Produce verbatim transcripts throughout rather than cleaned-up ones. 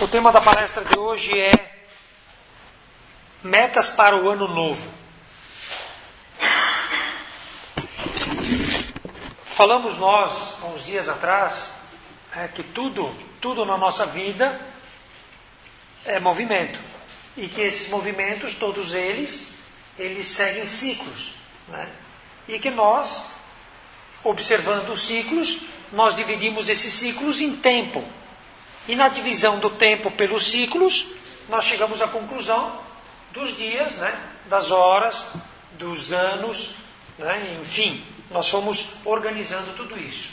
O tema da palestra de hoje é metas para o ano novo. Falamos nós, há uns dias atrás, é, que tudo, tudo na nossa vida é movimento. E que esses movimentos, todos eles, eles seguem ciclos. Né? E que nós, observando os ciclos, nós dividimos esses ciclos em tempo. E na divisão do tempo pelos ciclos, nós chegamos à conclusão dos dias, né? Das horas, dos anos, né? Enfim, nós fomos organizando tudo isso.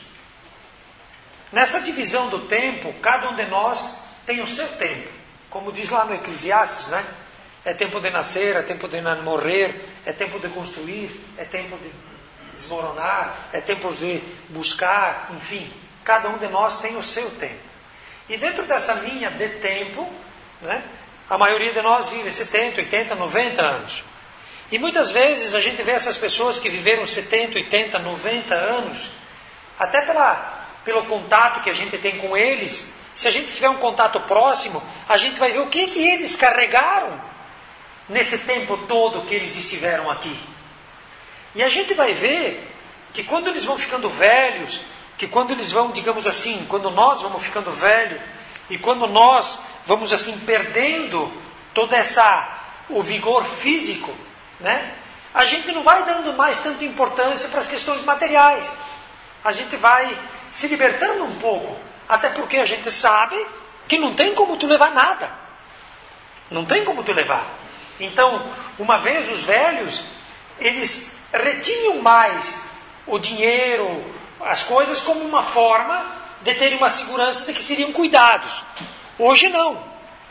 Nessa divisão do tempo, cada um de nós tem o seu tempo. Como diz lá no Eclesiastes, né? É tempo de nascer, é tempo de morrer, é tempo de construir, é tempo de desmoronar, é tempo de buscar, enfim. Cada um de nós tem o seu tempo. E dentro dessa linha de tempo, né, a maioria de nós vive setenta, oitenta, noventa anos. E muitas vezes a gente vê essas pessoas que viveram setenta, oitenta, noventa anos, até pela, pelo contato que a gente tem com eles, se a gente tiver um contato próximo, a gente vai ver o que, que eles carregaram nesse tempo todo que eles estiveram aqui. E a gente vai ver que quando eles vão ficando velhos, que quando eles vão, digamos assim, quando nós vamos ficando velhos, e quando nós vamos assim perdendo toda essa, o vigor físico, né? A gente não vai dando mais tanta importância para as questões materiais. A gente vai se libertando um pouco, até porque a gente sabe que não tem como tu levar nada. Não tem como tu levar. Então, uma vez os velhos, eles retinham mais o dinheiro, as coisas como uma forma de terem uma segurança de que seriam cuidados. Hoje não.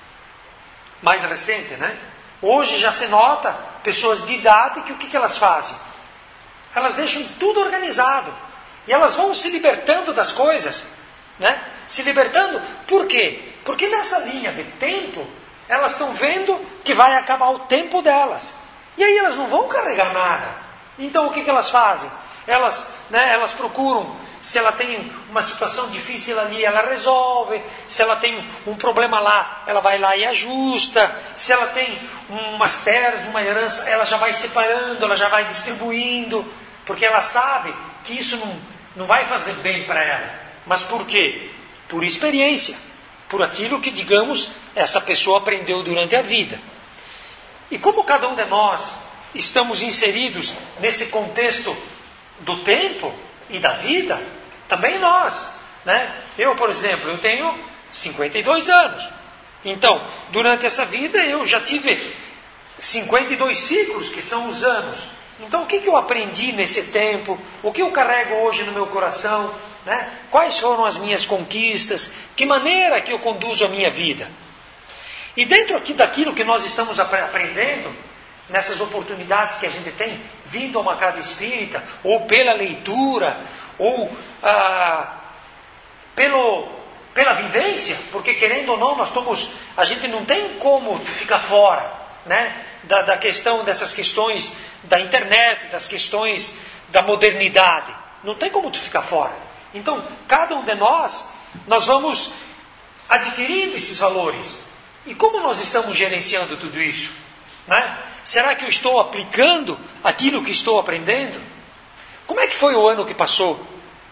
Mais recente, né? Hoje já se nota pessoas de idade que o que, que elas fazem? Elas deixam tudo organizado. E elas vão se libertando das coisas. Né? Se libertando, por quê? Porque nessa linha de tempo, elas estão vendo que vai acabar o tempo delas. E aí elas não vão carregar nada. Então o que, que elas fazem? Elas, né, elas procuram, se ela tem uma situação difícil ali, ela resolve. Se ela tem um problema lá, ela vai lá e ajusta. Se ela tem umas terras, uma herança, ela já vai separando, ela já vai distribuindo. Porque ela sabe que isso não, não vai fazer bem para ela. Mas por quê? Por experiência. Por aquilo que, digamos, essa pessoa aprendeu durante a vida. E como cada um de nós estamos inseridos nesse contexto do tempo e da vida, também nós, né? Eu, por exemplo, eu tenho cinquenta e dois anos. Então, durante essa vida eu já tive cinquenta e dois ciclos, que são os anos. Então, o que, que eu aprendi nesse tempo? O que eu carrego hoje no meu coração? Né? Quais foram as minhas conquistas? Que maneira que eu conduzo a minha vida? E dentro aqui daquilo que nós estamos aprendendo, nessas oportunidades que a gente tem, vindo a uma casa espírita, ou pela leitura, ou ah, pelo, pela vivência, porque querendo ou não, nós estamos, a gente não tem como ficar fora, né, da, da questão dessas questões da internet, das questões da modernidade. Não tem como tu ficar fora. Então, cada um de nós, nós vamos adquirindo esses valores. E como nós estamos gerenciando tudo isso? Né? Será que eu estou aplicando aquilo que estou aprendendo? Como é que foi o ano que passou?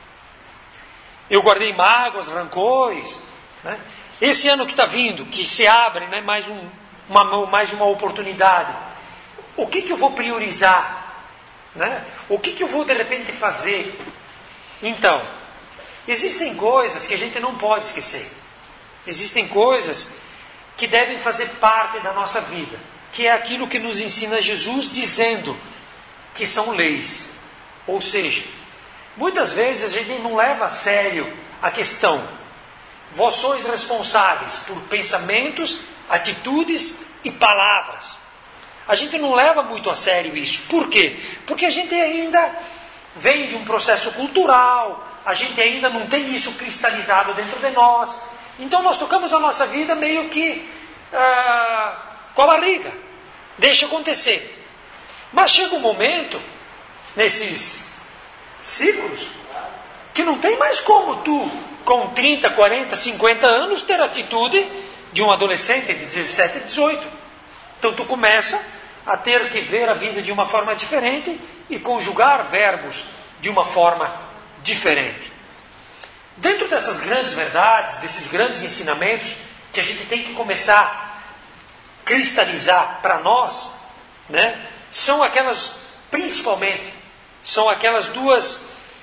Eu guardei mágoas, rancores. Né? Esse ano que está vindo, que se abre, né, mais, um, uma, mais uma oportunidade. O que, que eu vou priorizar? Né? O que, que eu vou de repente fazer? Então, existem coisas que a gente não pode esquecer. Existem coisas que devem fazer parte da nossa vida. Que é aquilo que nos ensina Jesus, dizendo que são leis. Ou seja, muitas vezes a gente não leva a sério a questão. Vós sois responsáveis por pensamentos, atitudes e palavras. A gente não leva muito a sério isso. Por quê? Porque a gente ainda vem de um processo cultural, a gente ainda não tem isso cristalizado dentro de nós. Então nós tocamos a nossa vida meio que ah, com a barriga. Deixa acontecer. Mas chega um momento, nesses ciclos, que não tem mais como tu, com trinta, quarenta, cinquenta anos, ter atitude de um adolescente de dezessete, dezoito. Então tu começa a ter que ver a vida de uma forma diferente e conjugar verbos de uma forma diferente. Dentro dessas grandes verdades, desses grandes ensinamentos, que a gente tem que começar a cristalizar para nós, né, são aquelas, principalmente, são aquelas duas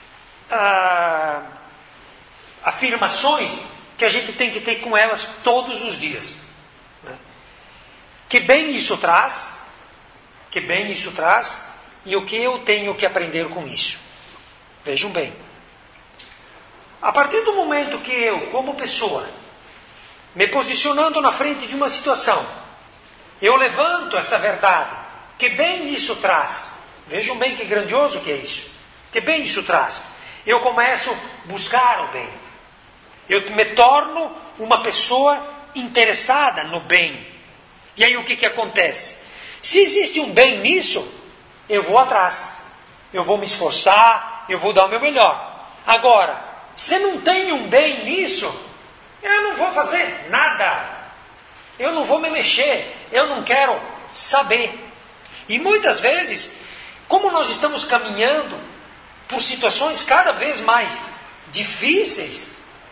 ah, afirmações que a gente tem que ter com elas todos os dias. Né? Que bem isso traz, que bem isso traz, e o que eu tenho que aprender com isso. Vejam bem. A partir do momento que eu, como pessoa, me posicionando na frente de uma situação, eu levanto essa verdade, que bem isso traz. Vejam bem que grandioso que é isso. Que bem isso traz. Eu começo a buscar o bem. Eu me torno uma pessoa interessada no bem. E aí o que, que acontece? Se existe um bem nisso, eu vou atrás. Eu vou me esforçar, eu vou dar o meu melhor. Agora, se não tem um bem nisso, eu não vou fazer nada. Eu não vou me mexer. Eu não quero saber. E muitas vezes, como nós estamos caminhando por situações cada vez mais difíceis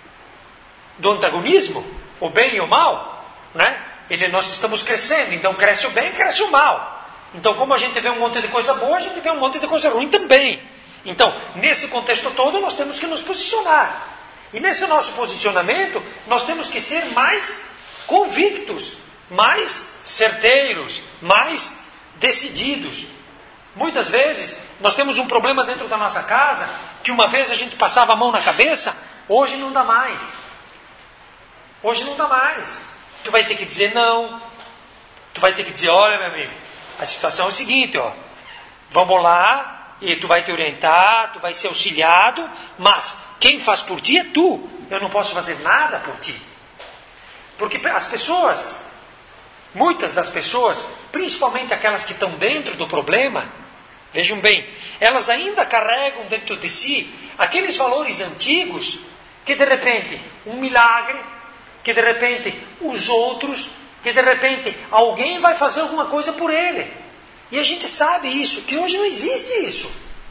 do antagonismo, o bem e o mal, né? Ele, nós estamos crescendo, então cresce o bem, cresce o mal. Então, como a gente vê um monte de coisa boa, a gente vê um monte de coisa ruim também. Então, nesse contexto todo, nós temos que nos posicionar. E nesse nosso posicionamento, nós temos que ser mais convictos, mais certeiros, mais decididos. Muitas vezes, nós temos um problema dentro da nossa casa, que uma vez a gente passava a mão na cabeça, hoje não dá mais. Hoje não dá mais. Tu vai ter que dizer não. Tu vai ter que dizer, olha meu amigo, a situação é o seguinte, ó, vamos lá, e tu vai te orientar, tu vai ser auxiliado, mas quem faz por ti é tu. Eu não posso fazer nada por ti. Porque as pessoas, muitas das pessoas, principalmente aquelas que estão dentro do problema, vejam bem, elas ainda carregam dentro de si aqueles valores antigos que de repente um milagre, que de repente os outros, que de repente alguém vai fazer alguma coisa por ele. E a gente sabe isso, que hoje não existe isso.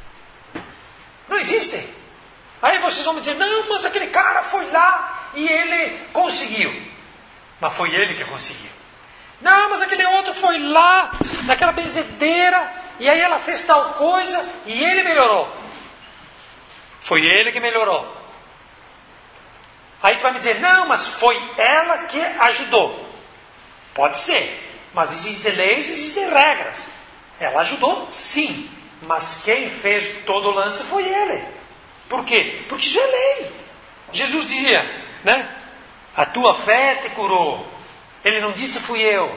Não existe. Aí vocês vão me dizer, não, mas aquele cara foi lá e ele conseguiu. Mas foi ele que conseguiu. Não, mas aquele outro foi lá, naquela benzedeira, e aí ela fez tal coisa e ele melhorou. Foi ele que melhorou. Aí tu vai me dizer, não, mas foi ela que ajudou. Pode ser, mas existem leis, existem regras. Ela ajudou, sim, mas quem fez todo o lance foi ele. Por quê? Porque isso é lei. Jesus dizia, né? A tua fé te curou. Ele não disse fui eu.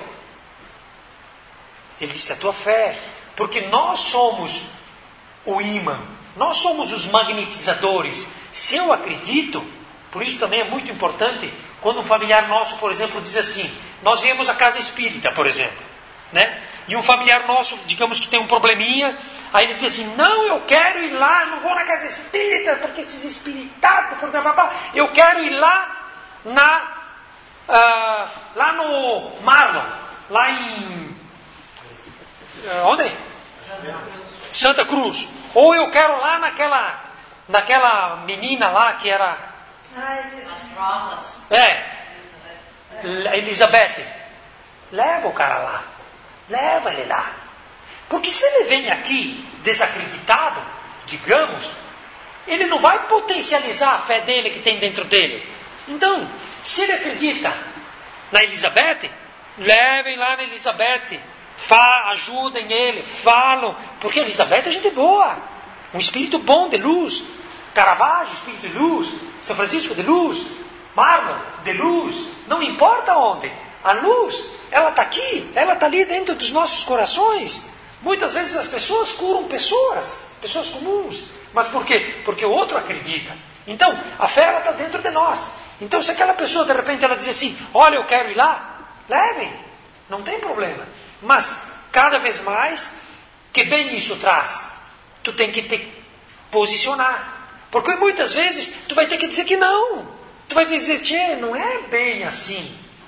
Ele disse a tua fé. Porque nós somos o ímã. Nós somos os magnetizadores. Se eu acredito, por isso também é muito importante, quando um familiar nosso, por exemplo, diz assim, nós viemos à casa espírita, por exemplo, né? E um familiar nosso, digamos que tem um probleminha, aí ele diz assim, não, eu quero ir lá, eu não vou na casa espírita, porque esses espiritados, porque eu quero ir lá na uh, lá no Marlon, lá em uh, onde? Santa Cruz. Ou eu quero lá naquela naquela menina lá que era As rosas. é Elizabeth. Leva o cara lá. Leva ele lá. Porque se ele vem aqui desacreditado, digamos, ele não vai potencializar a fé dele que tem dentro dele. Então, se ele acredita na Elizabeth, levem lá na Elizabeth. Fa, ajudem ele, falam. Porque a Elizabeth é gente boa. Um espírito bom de luz. Caravaggio, espírito de luz. São Francisco de luz. Marlon, de luz. Não importa onde. A luz, ela está aqui, ela está ali dentro dos nossos corações. Muitas vezes as pessoas curam pessoas, pessoas comuns. Mas por quê? Porque o outro acredita. Então, a fé ela está dentro de nós. Então, se aquela pessoa, de repente, ela diz assim, olha, eu quero ir lá, levem. Não tem problema. Mas, cada vez mais, que bem isso traz? Tu tem que te posicionar. Porque muitas vezes, tu vai ter que dizer que não. Tu vai dizer, tchê, não é bem assim.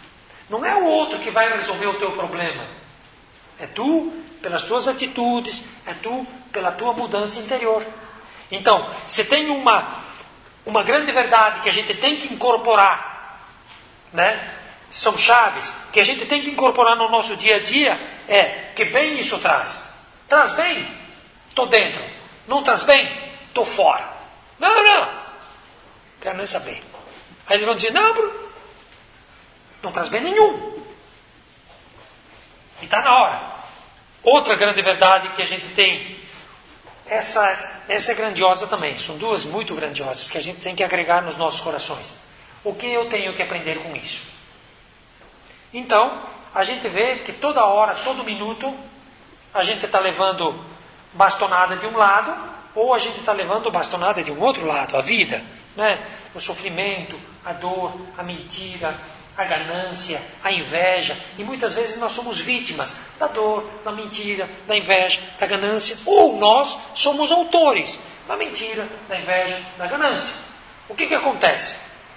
Não é o outro que vai resolver o teu problema. É tu, pelas tuas atitudes, é tu, pela tua mudança interior. Então, se tem uma, uma grande verdade que a gente tem que incorporar, né? São chaves que a gente tem que incorporar no nosso dia a dia, é que bem isso traz. Traz bem? Estou dentro. Não traz bem? Estou fora. Não, não. Quero nem saber. Aí eles vão dizer, não, Bruno, não traz bem nenhum. E está na hora. Outra grande verdade que a gente tem, essa, essa é grandiosa também. São duas muito grandiosas que a gente tem que agregar nos nossos corações. O que eu tenho que aprender com isso? Então, a gente vê que toda hora, todo minuto, a gente está levando bastonada de um lado, ou a gente está levando bastonada de um outro lado, a vida, né? O sofrimento, a dor, a mentira, a ganância, a inveja. E muitas vezes nós somos vítimas da dor, da mentira, da inveja, da ganância. Ou nós somos autores da mentira, da inveja, da ganância. O que que acontece?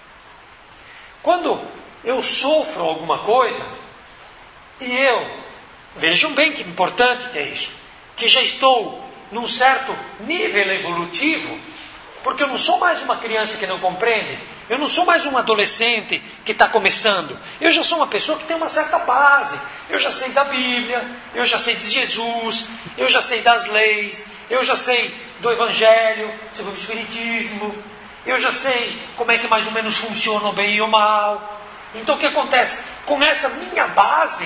Quando eu sofro alguma coisa, e eu, vejam bem que importante que é isso, que já estou num certo nível evolutivo, porque eu não sou mais uma criança que não compreende, eu não sou mais um adolescente que está começando, eu já sou uma pessoa que tem uma certa base, eu já sei da Bíblia, eu já sei de Jesus, eu já sei das leis, eu já sei do Evangelho, sobre o Espiritismo, eu já sei como é que mais ou menos funciona o bem e o mal. Então o que acontece? Com essa minha base,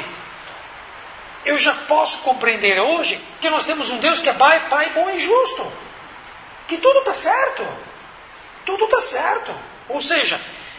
eu já posso compreender hoje que nós temos um Deus que é Pai, Pai bom e justo. Que tudo está certo. Tudo está certo. Ou seja,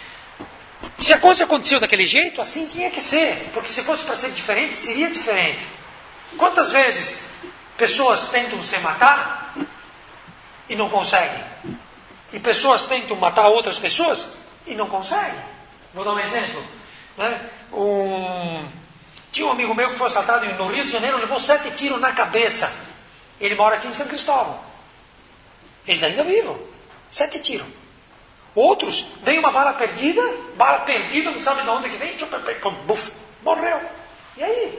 se a coisa aconteceu daquele jeito, assim tinha que ser. Porque se fosse para ser diferente, seria diferente. Quantas vezes pessoas tentam se matar e não conseguem? E pessoas tentam matar outras pessoas e não conseguem. Vou dar um exemplo. Né? Um... Tinha um amigo meu que foi assaltado no Rio de Janeiro, levou sete tiros na cabeça. Ele mora aqui em São Cristóvão. Ele está ainda vivo. Sete tiros. Outros, vem uma bala perdida, bala perdida, não sabe de onde que vem, buf, morreu. E aí?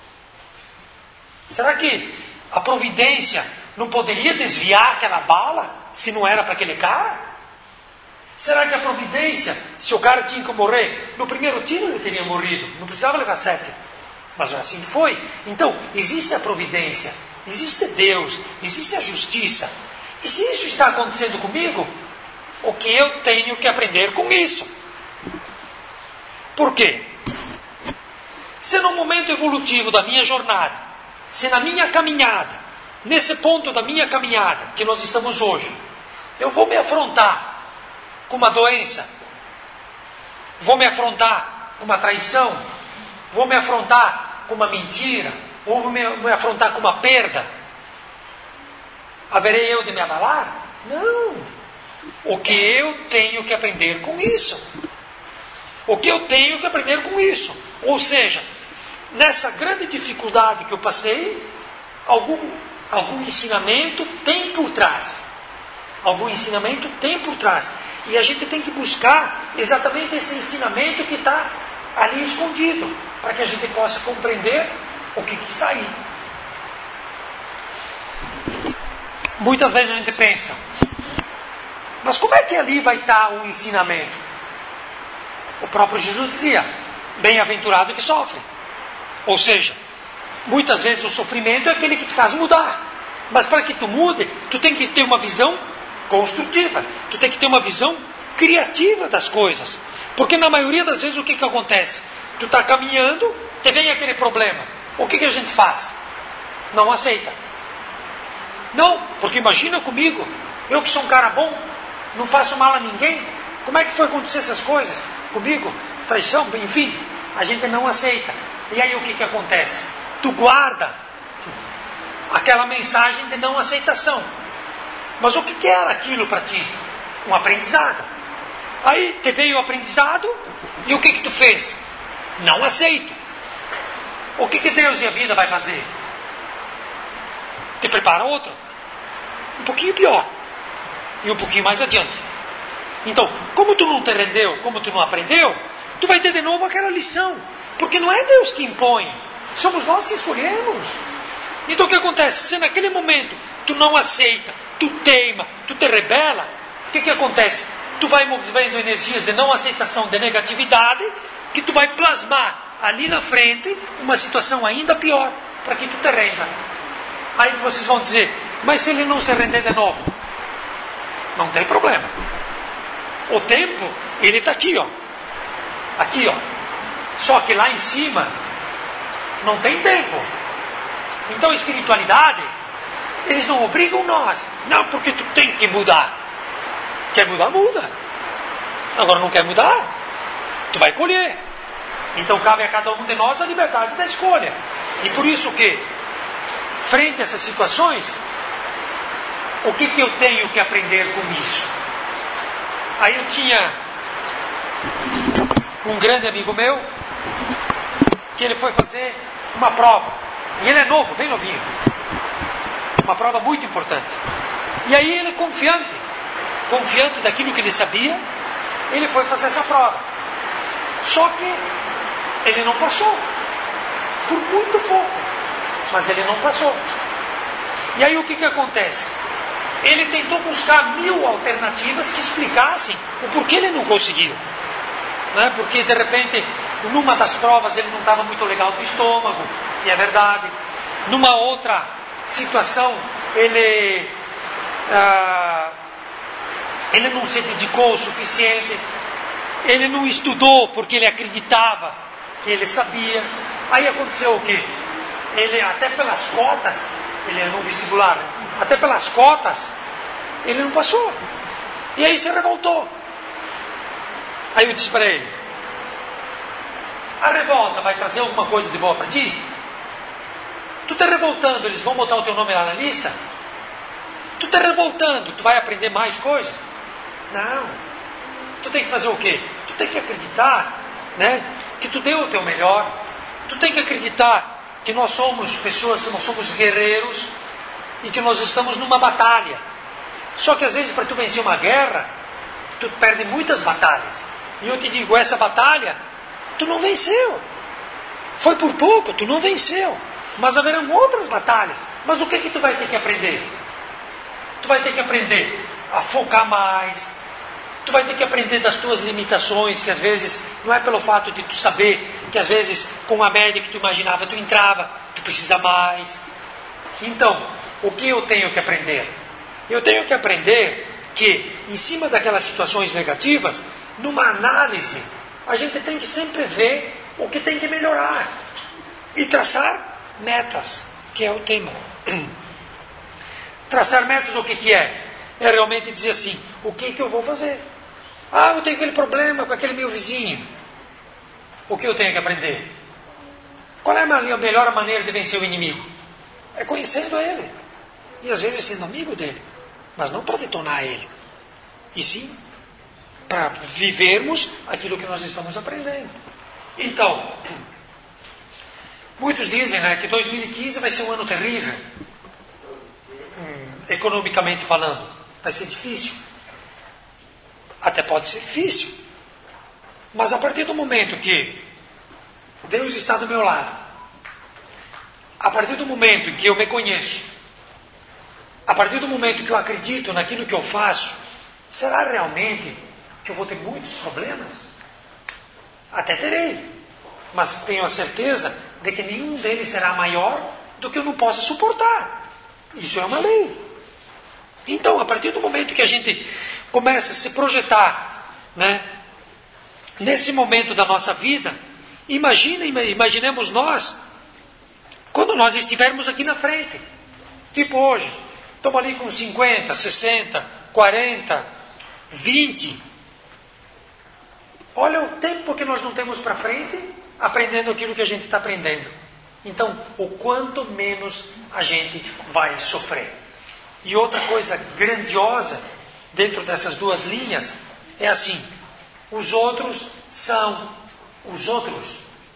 Será que a providência não poderia desviar aquela bala se não era para aquele cara? Será que a providência, se o cara tinha que morrer, no primeiro tiro ele teria morrido, não precisava levar sete. Mas assim foi. Então, existe a providência, existe Deus, existe a justiça. E se isso está acontecendo comigo, o que eu tenho que aprender com isso? Por quê? Se no momento evolutivo da minha jornada, se na minha caminhada, nesse ponto da minha caminhada que nós estamos hoje, eu vou me afrontar com uma doença, vou me afrontar com uma traição, vou me afrontar com uma mentira, ou vou me, me afrontar com uma perda, haverei eu de me abalar? Não. O que eu tenho que aprender com isso? O que eu tenho que aprender com isso? Ou seja, nessa grande dificuldade que eu passei, algum, algum ensinamento tem por trás. Algum ensinamento tem por trás. E a gente tem que buscar exatamente esse ensinamento que está ali escondido, para que a gente possa compreender o que, que está aí. Muitas vezes a gente pensa, mas como é que ali vai estar o ensinamento? O próprio Jesus dizia, bem-aventurado que sofre. Ou seja, muitas vezes o sofrimento é aquele que te faz mudar. Mas para que tu mude, tu tem que ter uma visão construtiva. Tu tem que ter uma visão criativa das coisas. Porque na maioria das vezes o que, que acontece? Tu está caminhando, te vem aquele problema. O que, que a gente faz? Não aceita. Não, porque imagina comigo, eu que sou um cara bom, não faço mal a ninguém, como é que foi acontecer essas coisas comigo? Traição, enfim, a gente não aceita. E aí o que, que acontece? Tu guarda aquela mensagem de não aceitação. Mas o que, que era aquilo para ti? Um aprendizado. Aí te veio o aprendizado e o que, que tu fez? Não aceito. O que, que Deus e a vida vai fazer? Te prepara outro. Um pouquinho pior. E um pouquinho mais adiante. Então, como tu não te rendeu, como tu não aprendeu, tu vai ter de novo aquela lição. Porque não é Deus que impõe, somos nós que escolhemos. Então o que acontece? Se naquele momento tu não aceita, tu teima, tu te rebela, o que, que acontece? Tu vai movendo energias de não aceitação, de negatividade, que tu vai plasmar ali na frente uma situação ainda pior, para que tu te renda. Aí vocês vão dizer, mas se ele não se render de novo? Não tem problema. O tempo, ele está aqui, ó. Aqui, ó. Só que lá em cima, não tem tempo. Então a espiritualidade, eles não obrigam nós. Não, porque tu tem que mudar. Quer mudar, muda. Agora não quer mudar, tu vai colher. Então cabe a cada um de nós a liberdade da escolha. E por isso que, frente a essas situações, o que, que eu tenho que aprender com isso? Aí eu tinha um grande amigo meu, que ele foi fazer uma prova. E ele é novo, bem novinho. Uma prova muito importante. E aí ele, confiante, confiante daquilo que ele sabia, ele foi fazer essa prova. Só que ele não passou. Por muito pouco. Mas ele não passou. E aí o que, que acontece? Ele tentou buscar mil alternativas que explicassem o porquê ele não conseguiu. Né? Porque de repente, numa das provas ele não estava muito legal do estômago, e é verdade. Numa outra situação, ele, ah, ele não se dedicou o suficiente, ele não estudou porque ele acreditava que ele sabia. Aí aconteceu o quê? Ele, até pelas cotas, ele era no vestibular, né? Até pelas cotas, ele não passou. E aí se revoltou. Aí eu disse para ele, a revolta vai trazer alguma coisa de boa para ti? Tu está revoltando, eles vão botar o teu nome lá na lista? Tu está revoltando, tu vai aprender mais coisas? Não. Tu tem que fazer o quê? Tu tem que acreditar, né, que tu deu o teu melhor. Tu tem que acreditar que nós somos pessoas, nós somos guerreiros e que nós estamos numa batalha. Só que às vezes para tu vencer uma guerra, tu perde muitas batalhas. E eu te digo, essa batalha, tu não venceu. Foi por pouco, tu não venceu. Mas haverão outras batalhas. Mas o que que tu vai ter que aprender? Tu vai ter que aprender a focar mais. Tu vai ter que aprender das tuas limitações, que às vezes não é pelo fato de tu saber, que às vezes com a média que tu imaginava tu entrava, tu precisa mais. Então, o que eu tenho que aprender? Eu tenho que aprender que, em cima daquelas situações negativas, numa análise, a gente tem que sempre ver o que tem que melhorar e traçar metas, que é o tema. Traçar metas, o que, que é? É realmente dizer assim, o que, que eu vou fazer? Ah, eu tenho aquele problema com aquele meu vizinho. O que eu tenho que aprender? Qual é a melhor maneira de vencer o inimigo? É conhecendo ele. E às vezes sendo amigo dele. Mas não para detonar ele. E sim para vivermos aquilo que nós estamos aprendendo. Então, muitos dizem, né, que dois mil e quinze vai ser um ano terrível. Hum, economicamente falando. Vai ser difícil. Até pode ser difícil. Mas a partir do momento que Deus está do meu lado, a partir do momento em que eu me conheço, a partir do momento que eu acredito naquilo que eu faço, será realmente que eu vou ter muitos problemas? Até terei. Mas tenho a certeza de que nenhum deles será maior do que eu não possa suportar. Isso é uma lei. Então, a partir do momento que a gente começa a se projetar, né, nesse momento da nossa vida, imagine, imaginemos nós, quando nós estivermos aqui na frente. Tipo hoje, estamos ali com cinquenta, sessenta, quarenta, vinte. Olha o tempo que nós não temos para frente, aprendendo aquilo que a gente está aprendendo. Então, o quanto menos a gente vai sofrer. E outra coisa grandiosa, dentro dessas duas linhas, é assim, os outros são os outros.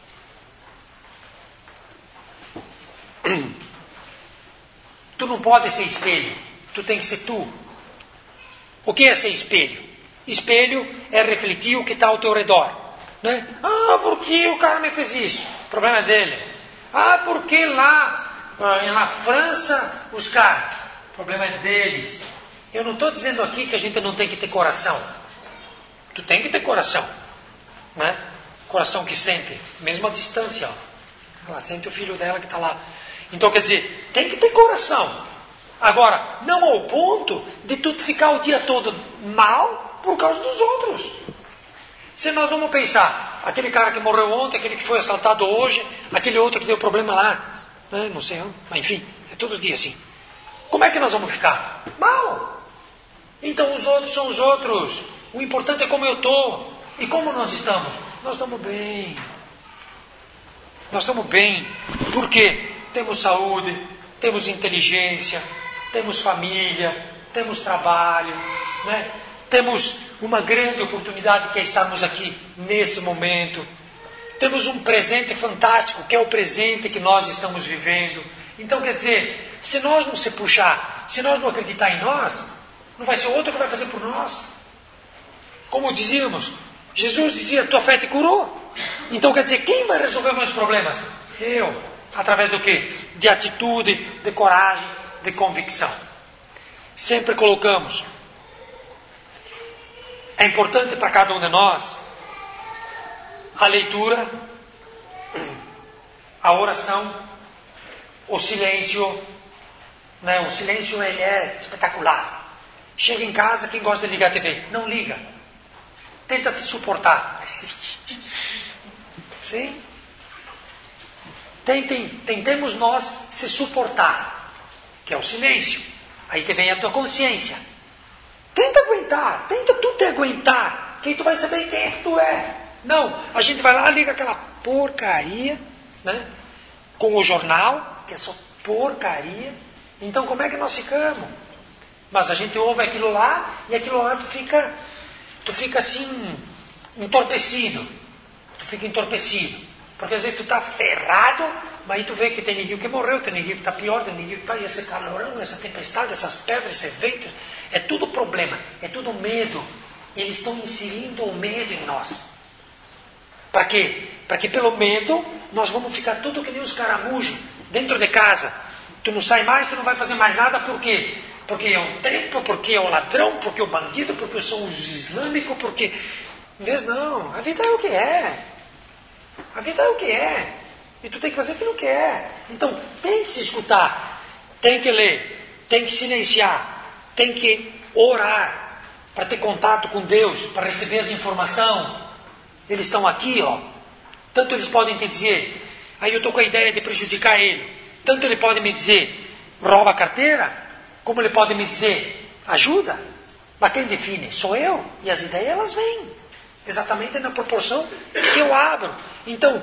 Tu não pode ser espelho, tu tem que ser tu. O que é ser espelho? Espelho é refletir o que está ao teu redor. Né? Ah, porque o cara me fez isso? O problema é dele. Ah, porque lá na França os caras? O problema é deles. Eu não estou dizendo aqui que a gente não tem que ter coração. Tu tem que ter coração. Né? Coração que sente, mesmo à distância. Ó. Ela sente o filho dela que está lá. Então quer dizer, tem que ter coração. Agora, não ao ponto de tu ficar o dia todo mal por causa dos outros. Se nós vamos pensar, aquele cara que morreu ontem, aquele que foi assaltado hoje, aquele outro que deu problema lá, né? Não sei onde, mas enfim, é todo dia assim. Como é que nós vamos ficar? Mal. Então os outros são os outros. O importante é como eu estou. E como nós estamos? Nós estamos bem. Nós estamos bem. Por quê? Temos saúde, temos inteligência, temos família, temos trabalho, né? Temos uma grande oportunidade que é estarmos aqui nesse momento. Temos um presente fantástico, que é o presente que nós estamos vivendo. Então, quer dizer, se nós não se puxar, se nós não acreditar em nós, não vai ser outro que vai fazer por nós. Como dizíamos, Jesus dizia, tua fé te curou. Então, quer dizer, quem vai resolver meus problemas? Eu. Através do quê? De atitude, de coragem, de convicção. Sempre colocamos. É importante para cada um de nós a leitura, a oração, o silêncio. Né? O silêncio ele é espetacular. Chega em casa, quem gosta de ligar a T V? Não liga. Tenta te suportar. Sim? Tentem, tentemos nós se suportar, que é o silêncio. Aí que vem a tua consciência. Tenta aguentar, tenta tu te aguentar, que aí tu vai saber quem é que tu é. Não, a gente vai lá, liga aquela porcaria, né? Com o jornal, que é só porcaria. Então como é que nós ficamos? Mas a gente ouve aquilo lá, e aquilo lá tu fica, tu fica assim, entorpecido. Tu fica entorpecido. Porque às vezes tu está ferrado, mas aí tu vê que tem ninguém que morreu, tem ninguém que está pior, tem ninguém que está... E esse calorão, essa tempestade, essas pedras, esse vento, é tudo problema, é tudo medo. Eles estão inserindo o medo em nós. Para quê? Para que pelo medo nós vamos ficar tudo que nem os caramujos dentro de casa. Tu não sai mais, tu não vai fazer mais nada, por quê? Porque é o tempo, porque é o ladrão, porque é o bandido, porque são os islâmicos, porque... Em vez não, a vida é o que é. A vida é o que é. E tu tem que fazer aquilo que é. Então, tem que se escutar. Tem que ler. Tem que silenciar. Tem que orar. Para ter contato com Deus. Para receber as informações. Eles estão aqui, ó. Tanto eles podem te dizer, aí eu estou com a ideia de prejudicar ele. Tanto ele pode me dizer, rouba a carteira. Como ele pode me dizer, ajuda. Mas quem define? Sou eu. E as ideias, elas vêm. Exatamente na proporção que eu abro. Então,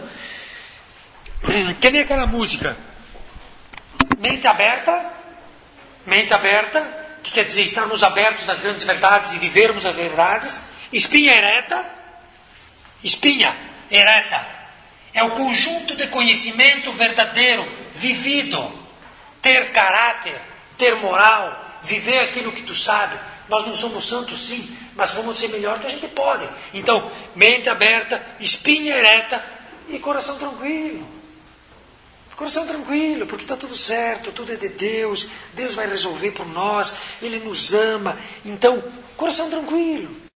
que nem aquela música. Mente aberta. Mente aberta, que quer dizer estarmos abertos às grandes verdades e vivermos as verdades. Espinha ereta. Espinha ereta. É o conjunto de conhecimento verdadeiro, vivido. Ter caráter, ter moral, viver aquilo que tu sabe. Nós não somos santos, sim, mas vamos ser melhor que a gente pode. Então, mente aberta, espinha ereta e coração tranquilo. Coração tranquilo, porque está tudo certo, tudo é de Deus. Deus vai resolver por nós, Ele nos ama. Então, coração tranquilo.